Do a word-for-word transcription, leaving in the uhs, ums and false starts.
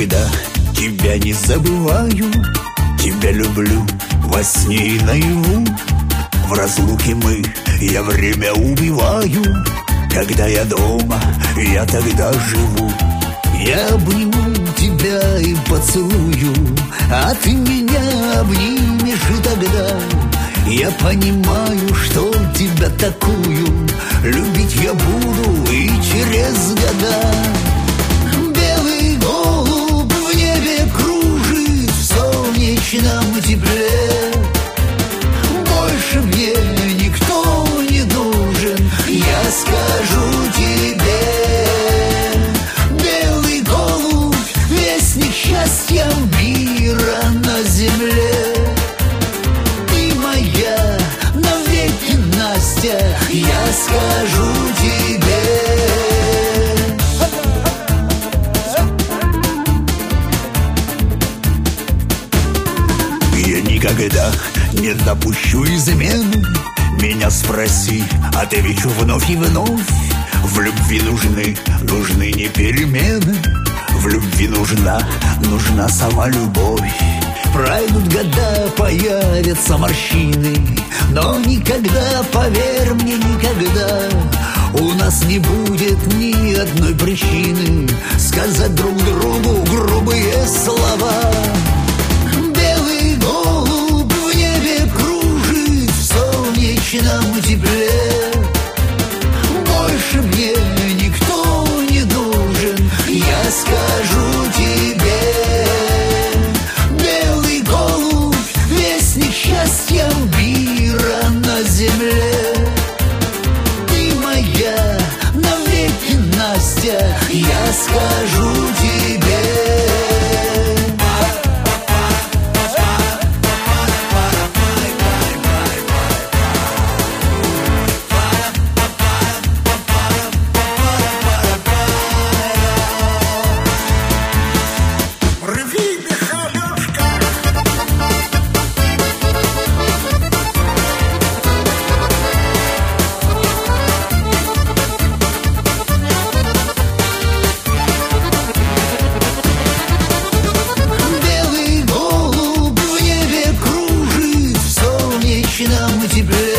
никогда тебя не забываю. Тебя люблю во сне и наяву. В разлуке мы, я время убиваю. Когда я дома, я тогда живу. Я обниму тебя и поцелую, а ты меня обнимешь, и тогда я понимаю, что тебя такую любить я буду и через года. Белый голубь в небе кружит в солнечном тепле. Больше мне никто не нужен, я скажу тебе. Белый голубь, вестник счастья мира на земле. Ты моя навеки, Настя, я скажу тебе. Я никогда не допущу измену. Меня спроси, отвечу вновь и вновь. В любви нужны, нужны не перемены. В любви нужна, нужна сама любовь. Пройдут года, появятся морщины, но никогда, поверь мне, никогда у нас не будет ни одной причины сказать друг другу грубые слова. Белый голубь в небе кружит в солнечном тепле. Больше мне никто не нужен, я скажу тебе. Белый голубь, вестник счастья мира на земле. Ты моя навеки, Настя, я скажу тебе. Белый голубь в небе кружит в солнечном тепле.